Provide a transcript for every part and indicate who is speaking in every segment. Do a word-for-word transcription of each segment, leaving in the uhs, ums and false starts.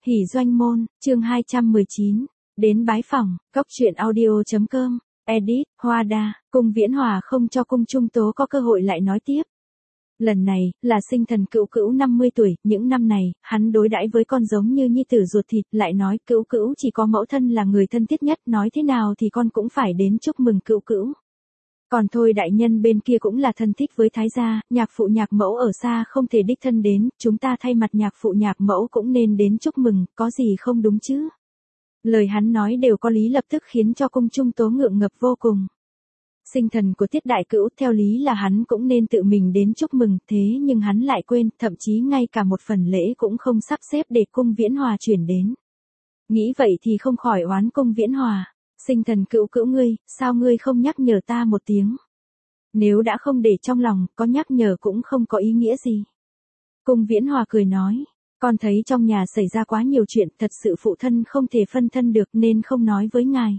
Speaker 1: Hỉ doanh môn, chương hai trăm mười chín, đến bái phỏng, cốc truyện audio.com, edit, Hoa Đa, Cung Viễn Hòa không cho Cung Trung Tố có cơ hội lại nói tiếp. Lần này, là sinh thần Cữu Cữu năm mươi tuổi, những năm này, hắn đối đãi với con giống như nhi tử ruột thịt, lại nói Cữu Cữu chỉ có mẫu thân là người thân thiết nhất, nói thế nào thì con cũng phải đến chúc mừng Cữu Cữu. Còn thôi đại nhân bên kia cũng là thân thích với thái gia, nhạc phụ nhạc mẫu ở xa không thể đích thân đến, chúng ta thay mặt nhạc phụ nhạc mẫu cũng nên đến chúc mừng, có gì không đúng chứ? Lời hắn nói đều có lý lập tức khiến cho Cung Trung Tố ngượng ngập vô cùng. Sinh thần của Tiết Đại Cữu theo lý là hắn cũng nên tự mình đến chúc mừng, thế nhưng hắn lại quên, thậm chí ngay cả một phần lễ cũng không sắp xếp để Cung Viễn Hòa chuyển đến. Nghĩ vậy thì không khỏi oán Cung Viễn Hòa. Sinh thần Cữu Cữu ngươi, sao ngươi không nhắc nhở ta một tiếng? Nếu đã không để trong lòng, có nhắc nhở cũng không có ý nghĩa gì. Cung Viễn Hòa cười nói, con thấy trong nhà xảy ra quá nhiều chuyện, thật sự phụ thân không thể phân thân được nên không nói với ngài.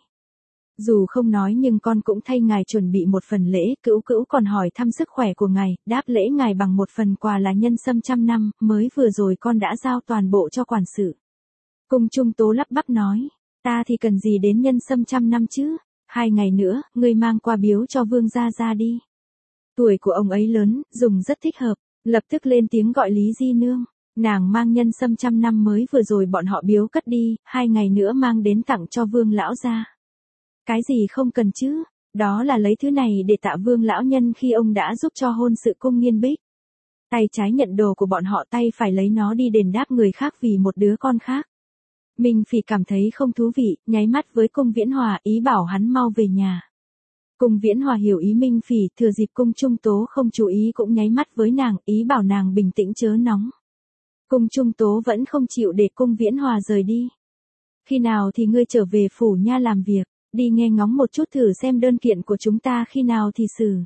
Speaker 1: Dù không nói nhưng con cũng thay ngài chuẩn bị một phần lễ, Cữu Cữu còn hỏi thăm sức khỏe của ngài, đáp lễ ngài bằng một phần quà là nhân sâm trăm năm, mới vừa rồi con đã giao toàn bộ cho quản sự. Cung Trung Tố lắp bắp nói. Ta thì cần gì đến nhân sâm trăm năm chứ, hai ngày nữa, ngươi mang qua biếu cho Vương gia gia đi. Tuổi của ông ấy lớn, dùng rất thích hợp, lập tức lên tiếng gọi Lý Di Nương, nàng mang nhân sâm trăm năm mới vừa rồi bọn họ biếu cất đi, hai ngày nữa mang đến tặng cho Vương lão gia. Cái gì không cần chứ, đó là lấy thứ này để tạ Vương lão nhân khi ông đã giúp cho hôn sự Cung Nghiên Bích. Tay trái nhận đồ của bọn họ, tay phải lấy nó đi đền đáp người khác vì một đứa con khác. Minh Phỉ cảm thấy không thú vị, nháy mắt với Cung Viễn Hòa, ý bảo hắn mau về nhà. Cung Viễn Hòa hiểu ý Minh Phỉ, thừa dịp Cung Trung Tố không chú ý cũng nháy mắt với nàng, ý bảo nàng bình tĩnh chớ nóng. Cung Trung Tố vẫn không chịu để Cung Viễn Hòa rời đi. Khi nào thì ngươi trở về phủ nha làm việc, đi nghe ngóng một chút thử xem đơn kiện của chúng ta khi nào thì xử.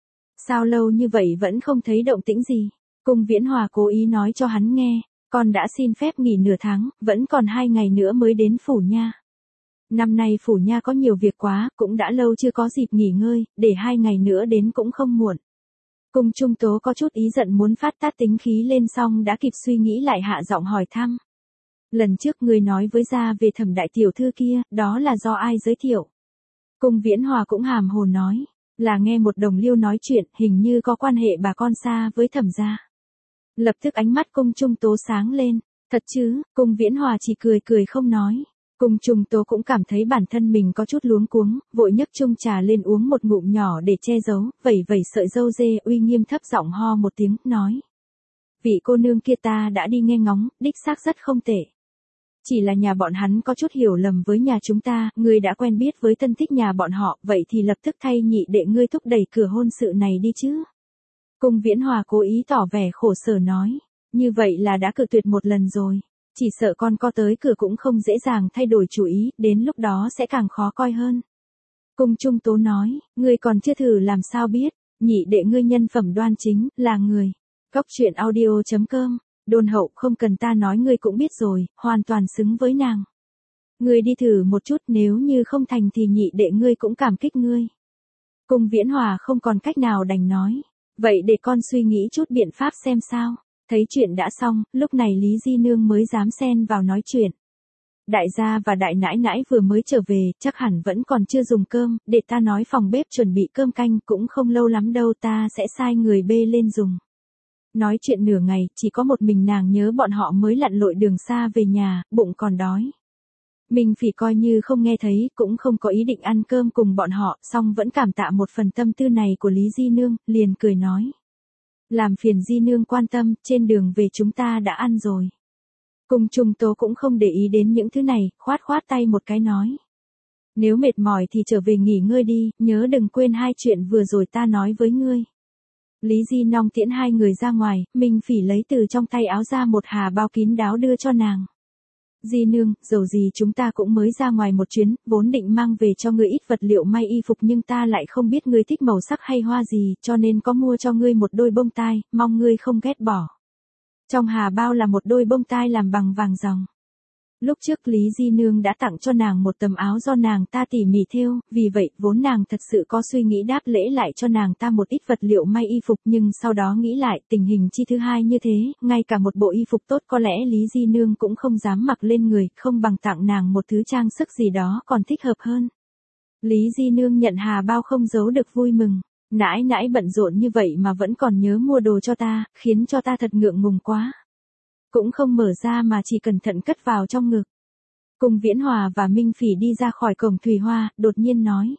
Speaker 1: Sao lâu như vậy vẫn không thấy động tĩnh gì? Cung Viễn Hòa cố ý nói cho hắn nghe. Con đã xin phép nghỉ nửa tháng, vẫn còn hai ngày nữa mới đến phủ nha. Năm nay phủ nha có nhiều việc quá, cũng đã lâu chưa có dịp nghỉ ngơi, để hai ngày nữa đến cũng không muộn. Cung Trung Tố có chút ý giận muốn phát tát tính khí lên xong đã kịp suy nghĩ lại hạ giọng hỏi thăm. Lần trước ngươi nói với gia về Thẩm đại tiểu thư kia, đó là do ai giới thiệu? Cung Viễn Hòa cũng hàm hồ nói, là nghe một đồng liêu nói chuyện, hình như có quan hệ bà con xa với Thẩm gia. Lập tức ánh mắt Cung Trung Tố sáng lên, thật chứ? Cung Viễn Hòa chỉ cười cười không nói. Cung Trung Tố cũng cảm thấy bản thân mình có chút luống cuống, vội nhấc chung trà lên uống một ngụm nhỏ để che giấu, vẩy vẩy sợi râu dê, uy nghiêm thấp giọng ho một tiếng, nói. Vị cô nương kia ta đã đi nghe ngóng, đích xác rất không tệ. Chỉ là nhà bọn hắn có chút hiểu lầm với nhà chúng ta, ngươi đã quen biết với thân thích nhà bọn họ, vậy thì lập tức thay nhị đệ ngươi thúc đẩy cửa hôn sự này đi chứ. Cung Viễn Hòa cố ý tỏ vẻ khổ sở nói, như vậy là đã cự tuyệt một lần rồi, chỉ sợ con có tới cửa cũng không dễ dàng thay đổi chủ ý, đến lúc đó sẽ càng khó coi hơn. Cung Trung Tố nói, ngươi còn chưa thử làm sao biết, nhị đệ ngươi nhân phẩm đoan chính, là người. Cốc truyện audio.com, Đôn Hậu không cần ta nói ngươi cũng biết rồi, hoàn toàn xứng với nàng. Ngươi đi thử một chút, nếu như không thành thì nhị đệ ngươi cũng cảm kích ngươi. Cung Viễn Hòa không còn cách nào đành nói. Vậy để con suy nghĩ chút biện pháp xem sao. Thấy chuyện đã xong, lúc này Lý Di Nương mới dám xen vào nói chuyện. Đại gia và đại nãi nãi vừa mới trở về, chắc hẳn vẫn còn chưa dùng cơm, để ta nói phòng bếp chuẩn bị cơm canh, cũng không lâu lắm đâu, ta sẽ sai người bê lên dùng. Nói chuyện nửa ngày, chỉ có một mình nàng nhớ bọn họ mới lặn lội đường xa về nhà, bụng còn đói. Minh Phỉ coi như không nghe thấy, cũng không có ý định ăn cơm cùng bọn họ, song vẫn cảm tạ một phần tâm tư này của Lý Di Nương, liền cười nói. Làm phiền Di Nương quan tâm, trên đường về chúng ta đã ăn rồi. Cung Trung Tố cũng không để ý đến những thứ này, khoát khoát tay một cái nói. Nếu mệt mỏi thì trở về nghỉ ngơi đi, nhớ đừng quên hai chuyện vừa rồi ta nói với ngươi. Lý Di Nong tiễn hai người ra ngoài, Minh Phỉ lấy từ trong tay áo ra một hà bao kín đáo đưa cho nàng. Di Nương, dầu gì chúng ta cũng mới ra ngoài một chuyến, vốn định mang về cho ngươi ít vật liệu may y phục nhưng ta lại không biết ngươi thích màu sắc hay hoa gì, cho nên có mua cho ngươi một đôi bông tai, mong ngươi không ghét bỏ. Trong hà bao là một đôi bông tai làm bằng vàng ròng. Lúc trước Lý Di Nương đã tặng cho nàng một tấm áo do nàng ta tỉ mỉ thêu, vì vậy vốn nàng thật sự có suy nghĩ đáp lễ lại cho nàng ta một ít vật liệu may y phục, nhưng sau đó nghĩ lại tình hình chi thứ hai như thế, ngay cả một bộ y phục tốt có lẽ Lý Di Nương cũng không dám mặc lên người, không bằng tặng nàng một thứ trang sức gì đó còn thích hợp hơn. Lý Di Nương nhận hà bao không giấu được vui mừng, nãi nãi bận rộn như vậy mà vẫn còn nhớ mua đồ cho ta, khiến cho ta thật ngượng ngùng quá. Cũng không mở ra mà chỉ cẩn thận cất vào trong ngực. Cung Viễn Hòa và Minh Phỉ đi ra khỏi cổng Thùy Hoa, đột nhiên nói.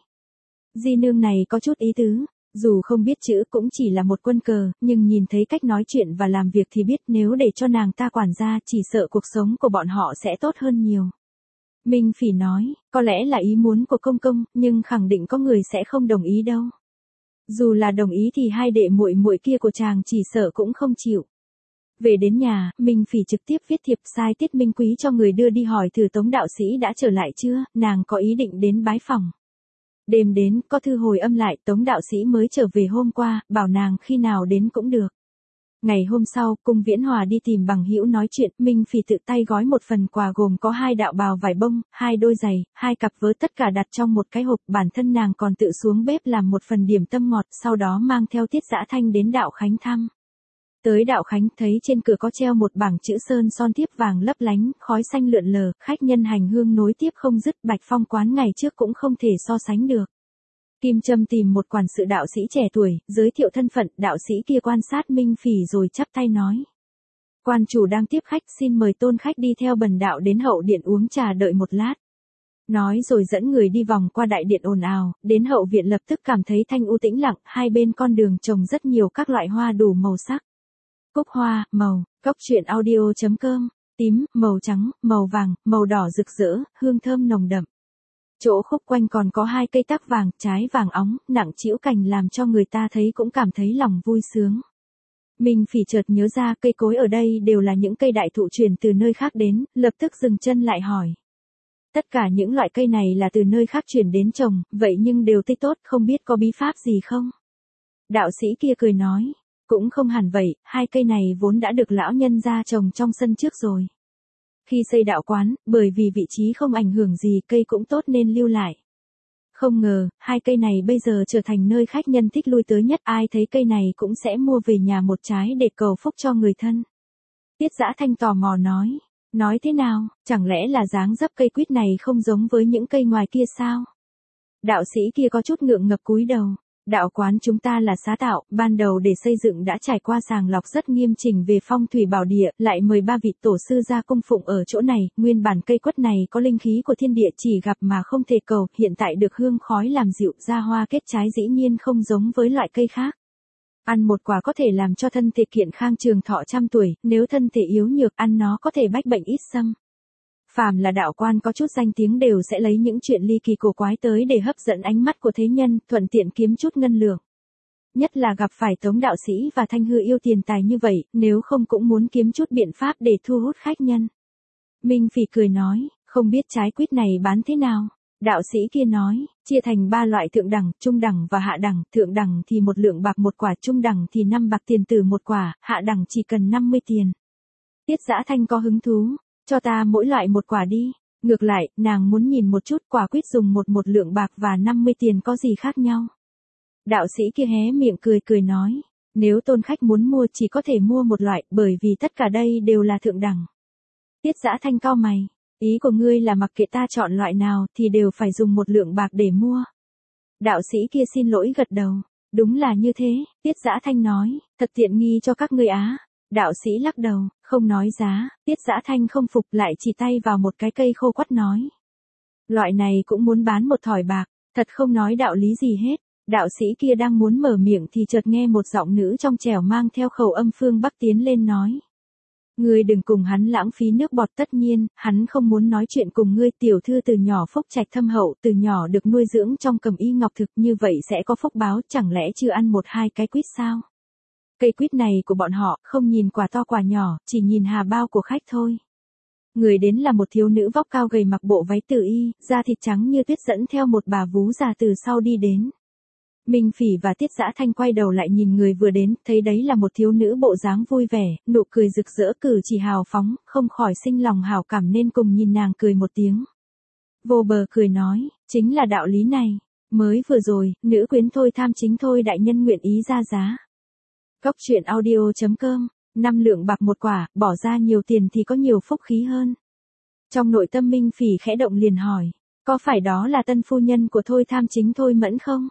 Speaker 1: Di Nương này có chút ý tứ, dù không biết chữ cũng chỉ là một quân cờ, nhưng nhìn thấy cách nói chuyện và làm việc thì biết nếu để cho nàng ta quản gia chỉ sợ cuộc sống của bọn họ sẽ tốt hơn nhiều. Minh Phỉ nói, có lẽ là ý muốn của công công, nhưng khẳng định có người sẽ không đồng ý đâu. Dù là đồng ý thì hai đệ muội muội kia của chàng chỉ sợ cũng không chịu. Về đến nhà, Minh Phỉ trực tiếp viết thiệp sai Tiết Minh Quý cho người đưa đi hỏi thử Tống đạo sĩ đã trở lại chưa, nàng có ý định đến bái phỏng. Đêm đến, có thư hồi âm lại, Tống đạo sĩ mới trở về hôm qua, bảo nàng khi nào đến cũng được. Ngày hôm sau, Cung Viễn Hòa đi tìm bằng hữu nói chuyện, Minh Phỉ tự tay gói một phần quà gồm có hai đạo bào vải bông, hai đôi giày, hai cặp vớ tất cả đặt trong một cái hộp, bản thân nàng còn tự xuống bếp làm một phần điểm tâm ngọt, sau đó mang theo Tiết Dã Thanh đến đạo Khánh thăm. Tới đạo Khánh thấy trên cửa có treo một bảng chữ sơn son thiếp vàng lấp lánh, khói xanh lượn lờ, khách nhân hành hương nối tiếp không dứt, Bạch Phong quán ngày trước cũng không thể so sánh được. Kim Trâm tìm một quản sự đạo sĩ trẻ tuổi, giới thiệu thân phận, đạo sĩ kia quan sát Minh Phỉ rồi chắp tay nói. Quan chủ đang tiếp khách, xin mời tôn khách đi theo bần đạo đến hậu điện uống trà đợi một lát. Nói rồi dẫn người đi vòng qua đại điện ồn ào, đến hậu viện lập tức cảm thấy thanh u tĩnh lặng, hai bên con đường trồng rất nhiều các loại hoa đủ màu sắc. Cúc hoa, màu, cốc truyện audio chấm com, tím, màu trắng, màu vàng, màu đỏ rực rỡ, hương thơm nồng đậm. Chỗ khúc quanh còn có hai cây tắc vàng, trái vàng óng, nặng trĩu cành làm cho người ta thấy cũng cảm thấy lòng vui sướng. Minh Phỉ chợt nhớ ra cây cối ở đây đều là những cây đại thụ truyền từ nơi khác đến, lập tức dừng chân lại hỏi. Tất cả những loại cây này là từ nơi khác chuyển đến trồng, vậy nhưng đều tươi tốt, không biết có bí pháp gì không? Đạo sĩ kia cười nói. Cũng không hẳn vậy, hai cây này vốn đã được lão nhân gia trồng trong sân trước rồi. Khi xây đạo quán, bởi vì vị trí không ảnh hưởng gì cây cũng tốt nên lưu lại. Không ngờ, hai cây này bây giờ trở thành nơi khách nhân thích lui tới nhất, ai thấy cây này cũng sẽ mua về nhà một trái để cầu phúc cho người thân. Tiết Dã Thanh tò mò nói, nói thế nào, chẳng lẽ là dáng dấp cây quýt này không giống với những cây ngoài kia sao? Đạo sĩ kia có chút ngượng ngập cúi đầu. Đạo quán chúng ta là xá tạo, ban đầu để xây dựng đã trải qua sàng lọc rất nghiêm chỉnh về phong thủy bảo địa, lại mời ba vị tổ sư ra cung phụng ở chỗ này, nguyên bản cây quất này có linh khí của thiên địa chỉ gặp mà không thể cầu, hiện tại được hương khói làm dịu, ra hoa kết trái dĩ nhiên không giống với loại cây khác. Ăn một quả có thể làm cho thân thể kiện khang trường thọ trăm tuổi, nếu thân thể yếu nhược ăn nó có thể bách bệnh ít xâm. Phàm là đạo quan có chút danh tiếng đều sẽ lấy những chuyện ly kỳ cổ quái tới để hấp dẫn ánh mắt của thế nhân, thuận tiện kiếm chút ngân lượng. Nhất là gặp phải Tống đạo sĩ và Thanh Hư yêu tiền tài như vậy, nếu không cũng muốn kiếm chút biện pháp để thu hút khách nhân. Minh Phỉ cười nói, không biết trái quýt này bán thế nào? Đạo sĩ kia nói, chia thành ba loại thượng đẳng, trung đẳng và hạ đẳng, thượng đẳng thì một lượng bạc một quả, trung đẳng thì năm bạc tiền tử một quả, hạ đẳng chỉ cần năm mươi tiền. Tiết Dã Thanh có hứng thú. Cho ta mỗi loại một quả đi. Ngược lại, nàng muốn nhìn một chút quả quýt dùng một một lượng bạc và năm mươi tiền có gì khác nhau. Đạo sĩ kia hé miệng cười cười nói. Nếu tôn khách muốn mua chỉ có thể mua một loại, bởi vì tất cả đây đều là thượng đẳng. Tiết Dã Thanh cau mày. Ý của ngươi là mặc kệ ta chọn loại nào thì đều phải dùng một lượng bạc để mua. Đạo sĩ kia xin lỗi gật đầu. Đúng là như thế, Tiết Dã Thanh nói. Thật tiện nghi cho các ngươi á. Đạo sĩ lắc đầu, không nói giá, Tiết Dã Thanh không phục lại chỉ tay vào một cái cây khô quắt nói. Loại này cũng muốn bán một thỏi bạc, thật không nói đạo lý gì hết. Đạo sĩ kia đang muốn mở miệng thì chợt nghe một giọng nữ trong trẻo mang theo khẩu âm phương Bắc tiến lên nói. Ngươi đừng cùng hắn lãng phí nước bọt, tất nhiên, hắn không muốn nói chuyện cùng ngươi. Tiểu thư từ nhỏ phúc trạch thâm hậu, từ nhỏ được nuôi dưỡng trong cẩm y ngọc thực, như vậy sẽ có phúc báo, chẳng lẽ chưa ăn một hai cái quýt sao? Cây quýt này của bọn họ không nhìn quả to quả nhỏ, chỉ nhìn hà bao của khách thôi. Người đến là một thiếu nữ vóc cao gầy mặc bộ váy tử y, da thịt trắng như tuyết dẫn theo một bà vú già từ sau đi đến. Minh Phỉ và Tiết Dã Thanh quay đầu lại nhìn người vừa đến, thấy đấy là một thiếu nữ bộ dáng vui vẻ, nụ cười rực rỡ, cử chỉ hào phóng, không khỏi sinh lòng hảo cảm nên cùng nhìn nàng cười một tiếng. Vô Bờ cười nói, chính là đạo lý này. Mới vừa rồi, nữ quyến Thôi Tham Chính Thôi đại nhân nguyện ý ra giá. Cốc truyện audio chấm com, năm lượng bạc một quả, bỏ ra nhiều tiền thì có nhiều phúc khí hơn. Trong nội tâm Minh Phỉ khẽ động liền hỏi, có phải đó là tân phu nhân của Thôi Tham Chính Thôi Mẫn không?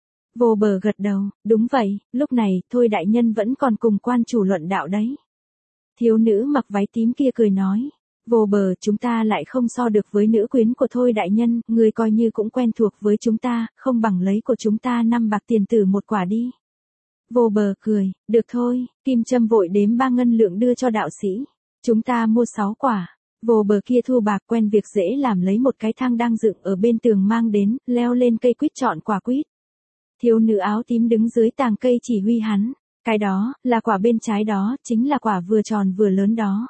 Speaker 1: Vô Bờ gật đầu, đúng vậy, lúc này, Thôi đại nhân vẫn còn cùng quan chủ luận đạo đấy. Thiếu nữ mặc váy tím kia cười nói, Vô Bờ, chúng ta lại không so được với nữ quyến của Thôi đại nhân, người coi như cũng quen thuộc với chúng ta, không bằng lấy của chúng ta năm bạc tiền tử một quả đi. Vô Bờ cười, được thôi, Kim Trâm vội đếm ba ngân lượng đưa cho đạo sĩ. Chúng ta mua sáu quả. Vô Bờ kia thu bạc quen việc dễ làm, lấy một cái thang đang dựng ở bên tường mang đến, leo lên cây quýt chọn quả quýt. Thiếu nữ áo tím đứng dưới tàng cây chỉ huy hắn, cái đó, là quả bên trái đó, chính là quả vừa tròn vừa lớn đó.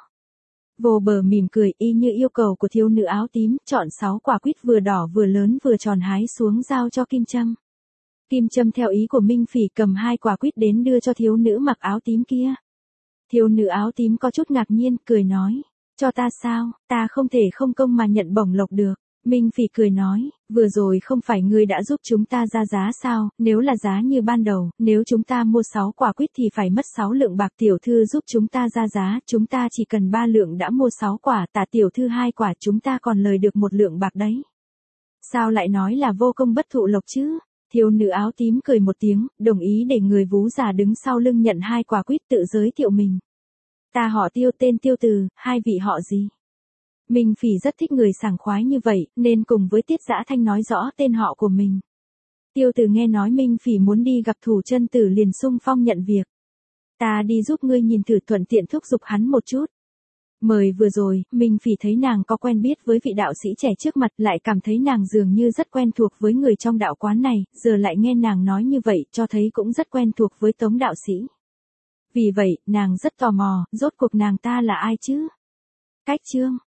Speaker 1: Vô Bờ mỉm cười y như yêu cầu của thiếu nữ áo tím, chọn sáu quả quýt vừa đỏ vừa lớn vừa tròn hái xuống giao cho Kim Trâm. Kim Trâm theo ý của Minh Phỉ cầm hai quả quýt đến đưa cho thiếu nữ mặc áo tím kia. Thiếu nữ áo tím có chút ngạc nhiên, cười nói, cho ta sao, ta không thể không công mà nhận bổng lộc được. Minh Phỉ cười nói, vừa rồi không phải ngươi đã giúp chúng ta ra giá sao, nếu là giá như ban đầu, nếu chúng ta mua sáu quả quýt thì phải mất sáu lượng bạc, tiểu thư giúp chúng ta ra giá, chúng ta chỉ cần ba lượng đã mua sáu quả, tạ tiểu thư hai quả, chúng ta còn lời được một lượng bạc đấy. Sao lại nói là vô công bất thụ lộc chứ? Thiếu nữ áo tím cười một tiếng, đồng ý để người vú già đứng sau lưng nhận hai quả quýt, tự giới thiệu mình. Ta họ Tiêu, tên Tiêu Từ, hai vị họ gì? Minh Phỉ rất thích người sảng khoái như vậy, nên cùng với Tiết Dã Thanh nói rõ tên họ của mình. Tiêu Từ nghe nói Minh Phỉ muốn đi gặp Thủ Chân Tử liền xung phong nhận việc. Ta đi giúp ngươi nhìn thử, thuận tiện thúc giục hắn một chút. Mời vừa rồi, Minh Phỉ thấy nàng có quen biết với vị đạo sĩ trẻ trước mặt, lại cảm thấy nàng dường như rất quen thuộc với người trong đạo quán này, giờ lại nghe nàng nói như vậy, cho thấy cũng rất quen thuộc với Tống đạo sĩ. Vì vậy, nàng rất tò mò, rốt cuộc nàng ta là ai chứ? Cách chương